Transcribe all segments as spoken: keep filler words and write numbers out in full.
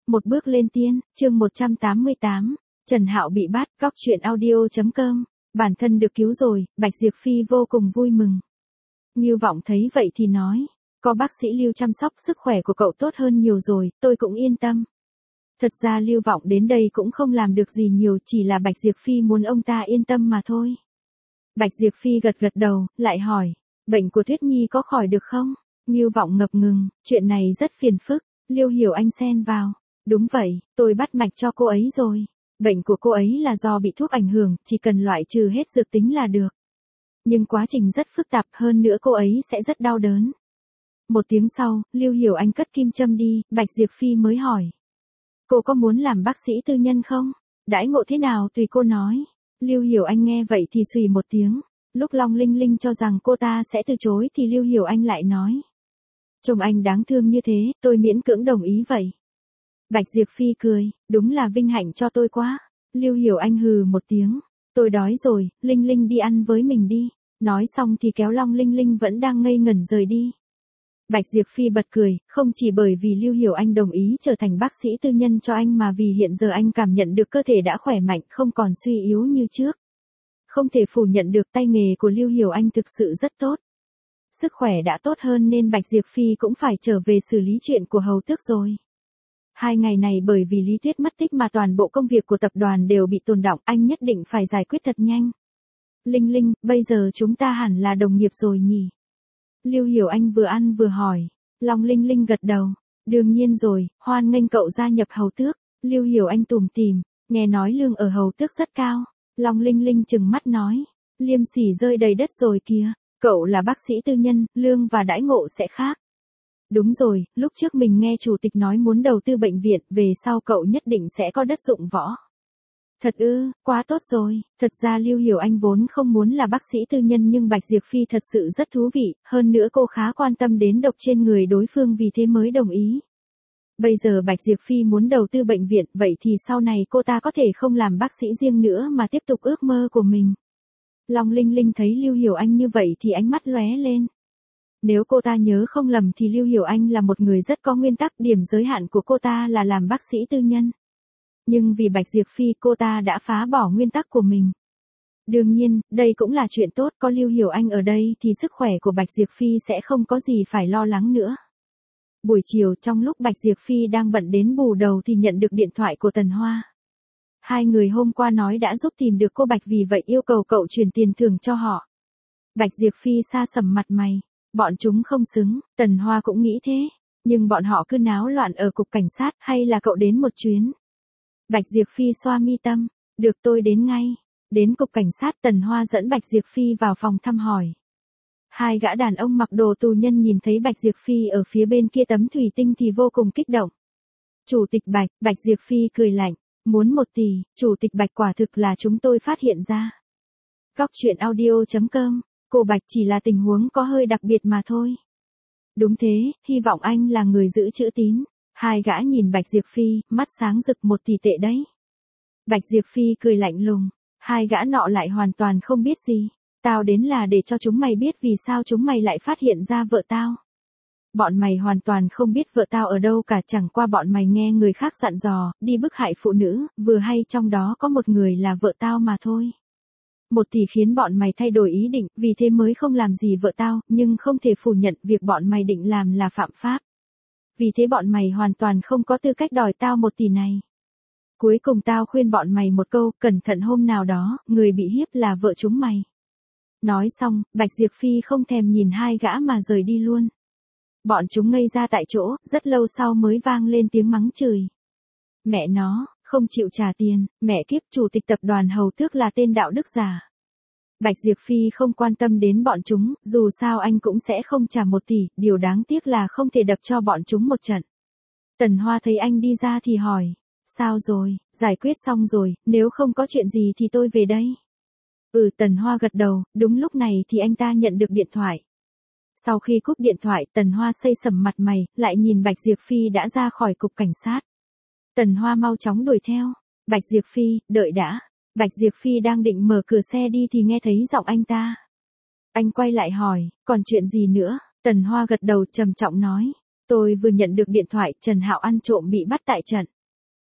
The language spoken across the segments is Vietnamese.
Một bước lên tiên, chương một trăm tám mươi tám, Trần Hạo bị bắt, góc truyện audio chấm com, bản thân được cứu rồi, Bạch Diệp Phi vô cùng vui mừng. Ngưu Vọng thấy vậy thì nói, có bác sĩ Lưu chăm sóc sức khỏe của cậu tốt hơn nhiều rồi, tôi cũng yên tâm. Thật ra Lưu Vọng đến đây cũng không làm được gì nhiều, chỉ là Bạch Diệp Phi muốn ông ta yên tâm mà thôi. Bạch Diệp Phi gật gật đầu, lại hỏi, bệnh của Tuyết Nhi có khỏi được không? Ngưu Vọng ngập ngừng, chuyện này rất phiền phức. Liêu Hiểu Anh xen vào, đúng vậy, tôi bắt mạch cho cô ấy rồi. Bệnh của cô ấy là do bị thuốc ảnh hưởng, chỉ cần loại trừ hết dược tính là được. Nhưng quá trình rất phức tạp, hơn nữa cô ấy sẽ rất đau đớn. Một tiếng sau, Liêu Hiểu Anh cất kim châm đi, Bạch Diệp Phi mới hỏi. Cô có muốn làm bác sĩ tư nhân không? Đãi ngộ thế nào tùy cô nói. Liêu Hiểu Anh nghe vậy thì xùy một tiếng. Lúc Long Linh Linh cho rằng cô ta sẽ từ chối thì Liêu Hiểu Anh lại nói. Chồng anh đáng thương như thế, tôi miễn cưỡng đồng ý vậy. Bạch Diệp Phi cười, đúng là vinh hạnh cho tôi quá. Liêu Hiểu Anh hừ một tiếng, tôi đói rồi, Linh Linh đi ăn với mình đi. Nói xong thì kéo Long Linh Linh vẫn đang ngây ngẩn rời đi. Bạch Diệp Phi bật cười, không chỉ bởi vì Liêu Hiểu Anh đồng ý trở thành bác sĩ tư nhân cho anh mà vì hiện giờ anh cảm nhận được cơ thể đã khỏe mạnh, không còn suy yếu như trước. Không thể phủ nhận được tay nghề của Liêu Hiểu Anh thực sự rất tốt. Sức khỏe đã tốt hơn nên Bạch Diệp Phi cũng phải trở về xử lý chuyện của Hầu Tước rồi. Hai ngày này bởi vì Lý Tuyết mất tích mà toàn bộ công việc của tập đoàn đều bị tồn đọng, anh nhất định phải giải quyết thật nhanh. Linh Linh, bây giờ chúng ta hẳn là đồng nghiệp rồi nhỉ? Liêu Hiểu Anh vừa ăn vừa hỏi. Long Linh Linh gật đầu. Đương nhiên rồi, hoan nghênh cậu gia nhập Hầu Tước. Liêu Hiểu Anh tủm tỉm, nghe nói lương ở Hầu Tước rất cao. Long Linh Linh trừng mắt nói. Liêm sỉ rơi đầy đất rồi kìa. Cậu là bác sĩ tư nhân, lương và đãi ngộ sẽ khác. Đúng rồi, lúc trước mình nghe chủ tịch nói muốn đầu tư bệnh viện, về sau cậu nhất định sẽ có đất dụng võ. Thật ư, quá tốt rồi. Thật ra Liêu Hiểu Anh vốn không muốn là bác sĩ tư nhân nhưng Bạch Diệp Phi thật sự rất thú vị, hơn nữa cô khá quan tâm đến độc trên người đối phương vì thế mới đồng ý. Bây giờ Bạch Diệp Phi muốn đầu tư bệnh viện, vậy thì sau này cô ta có thể không làm bác sĩ riêng nữa mà tiếp tục ước mơ của mình. Long Linh Linh thấy Liêu Hiểu Anh như vậy thì ánh mắt lóe lên. Nếu cô ta nhớ không lầm thì Liêu Hiểu Anh là một người rất có nguyên tắc, điểm giới hạn của cô ta là làm bác sĩ tư nhân. Nhưng vì Bạch Diệp Phi cô ta đã phá bỏ nguyên tắc của mình. Đương nhiên, đây cũng là chuyện tốt, có Liêu Hiểu Anh ở đây thì sức khỏe của Bạch Diệp Phi sẽ không có gì phải lo lắng nữa. Buổi chiều trong lúc Bạch Diệp Phi đang bận đến bù đầu thì nhận được điện thoại của Tần Hoa. Hai người hôm qua nói đã giúp tìm được cô Bạch vì vậy yêu cầu cậu chuyển tiền thưởng cho họ. Bạch Diệp Phi sa sầm mặt mày. Bọn chúng không xứng, Tần Hoa cũng nghĩ thế. Nhưng bọn họ cứ náo loạn ở cục cảnh sát, hay là cậu đến một chuyến. Bạch Diệp Phi xoa mi tâm. Được, tôi đến ngay. Đến cục cảnh sát, Tần Hoa dẫn Bạch Diệp Phi vào phòng thăm hỏi. Hai gã đàn ông mặc đồ tù nhân nhìn thấy Bạch Diệp Phi ở phía bên kia tấm thủy tinh thì vô cùng kích động. Chủ tịch Bạch, Bạch Diệp Phi cười lạnh. Muốn một tỷ, Chủ tịch Bạch quả thực là chúng tôi phát hiện ra. Góc truyện audio chấm com, cô Bạch chỉ là tình huống có hơi đặc biệt mà thôi. Đúng thế, hy vọng anh là người giữ chữ tín. Hai gã nhìn Bạch Diệp Phi, mắt sáng rực, một tỷ tệ đấy. Bạch Diệp Phi cười lạnh lùng. Hai gã nọ lại hoàn toàn không biết gì. Tao đến là để cho chúng mày biết vì sao chúng mày lại phát hiện ra vợ tao. Bọn mày hoàn toàn không biết vợ tao ở đâu cả, chẳng qua bọn mày nghe người khác dặn dò, đi bức hại phụ nữ, vừa hay trong đó có một người là vợ tao mà thôi. Một tỷ khiến bọn mày thay đổi ý định, vì thế mới không làm gì vợ tao, nhưng không thể phủ nhận việc bọn mày định làm là phạm pháp. Vì thế bọn mày hoàn toàn không có tư cách đòi tao một tỷ này. Cuối cùng tao khuyên bọn mày một câu, cẩn thận hôm nào đó, người bị hiếp là vợ chúng mày. Nói xong, Bạch Diệp Phi không thèm nhìn hai gã mà rời đi luôn. Bọn chúng ngây ra tại chỗ, rất lâu sau mới vang lên tiếng mắng chửi. Mẹ nó, không chịu trả tiền, mẹ kiếp, chủ tịch tập đoàn Hầu Tước là tên đạo đức giả. Bạch Diệp Phi không quan tâm đến bọn chúng, dù sao anh cũng sẽ không trả một tỷ, điều đáng tiếc là không thể đập cho bọn chúng một trận. Tần Hoa thấy anh đi ra thì hỏi, sao rồi, giải quyết xong rồi, nếu không có chuyện gì thì tôi về đây. Ừ, Tần Hoa gật đầu, đúng lúc này thì anh ta nhận được điện thoại. Sau khi cúp điện thoại, Tần Hoa xây sầm mặt mày, lại nhìn Bạch Diệp Phi đã ra khỏi cục cảnh sát. Tần Hoa mau chóng đuổi theo. Bạch Diệp Phi, đợi đã. Bạch Diệp Phi đang định mở cửa xe đi thì nghe thấy giọng anh ta. Anh quay lại hỏi, còn chuyện gì nữa? Tần Hoa gật đầu trầm trọng nói, tôi vừa nhận được điện thoại, Trần Hạo ăn trộm bị bắt tại trận.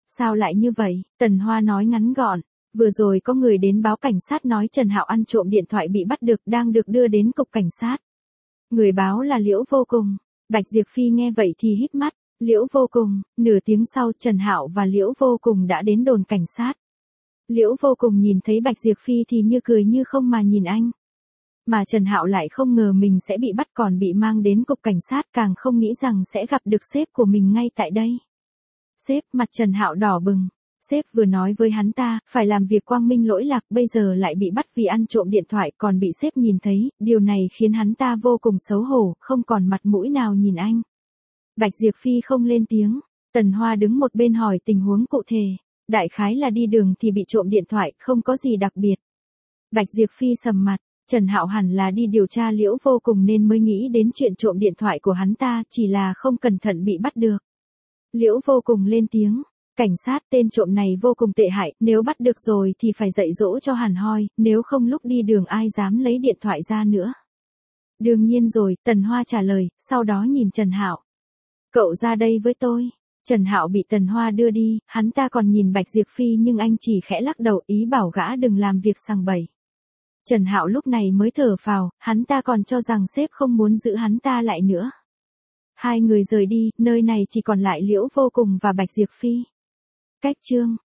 Sao lại như vậy? Tần Hoa nói ngắn gọn. Vừa rồi có người đến báo cảnh sát nói Trần Hạo ăn trộm điện thoại bị bắt được, đang được đưa đến cục cảnh sát. Người báo là Liễu Vô Cùng. Bạch Diệp Phi nghe vậy thì híp mắt. Liễu Vô Cùng. Nửa tiếng sau Trần Hạo và Liễu Vô Cùng đã đến đồn cảnh sát. Liễu Vô Cùng nhìn thấy Bạch Diệp Phi thì như cười như không mà nhìn anh. Mà Trần Hạo lại không ngờ mình sẽ bị bắt còn bị mang đến cục cảnh sát, càng không nghĩ rằng sẽ gặp được sếp của mình ngay tại đây. Sếp, mặt Trần Hạo đỏ bừng. Sếp vừa nói với hắn ta, phải làm việc quang minh lỗi lạc, bây giờ lại bị bắt vì ăn trộm điện thoại còn bị sếp nhìn thấy, điều này khiến hắn ta vô cùng xấu hổ, không còn mặt mũi nào nhìn anh. Bạch Diệp Phi không lên tiếng, Tần Hoa đứng một bên hỏi tình huống cụ thể, đại khái là đi đường thì bị trộm điện thoại, không có gì đặc biệt. Bạch Diệp Phi sầm mặt, Trần Hạo hẳn là đi điều tra Liễu Vô Cùng nên mới nghĩ đến chuyện trộm điện thoại của hắn ta, chỉ là không cẩn thận bị bắt được. Liễu Vô Cùng lên tiếng. Cảnh sát, tên trộm này vô cùng tệ hại, nếu bắt được rồi thì phải dạy dỗ cho hẳn hoi, nếu không lúc đi đường ai dám lấy điện thoại ra nữa. Đương nhiên rồi, Tần Hoa trả lời, sau đó nhìn Trần Hạo. Cậu ra đây với tôi. Trần Hạo bị Tần Hoa đưa đi, hắn ta còn nhìn Bạch Diệp Phi nhưng anh chỉ khẽ lắc đầu ý bảo gã đừng làm việc sằng bậy. Trần Hạo lúc này mới thở phào, hắn ta còn cho rằng sếp không muốn giữ hắn ta lại nữa. Hai người rời đi, nơi này chỉ còn lại Liễu Vô Cùng và Bạch Diệp Phi. Cách chương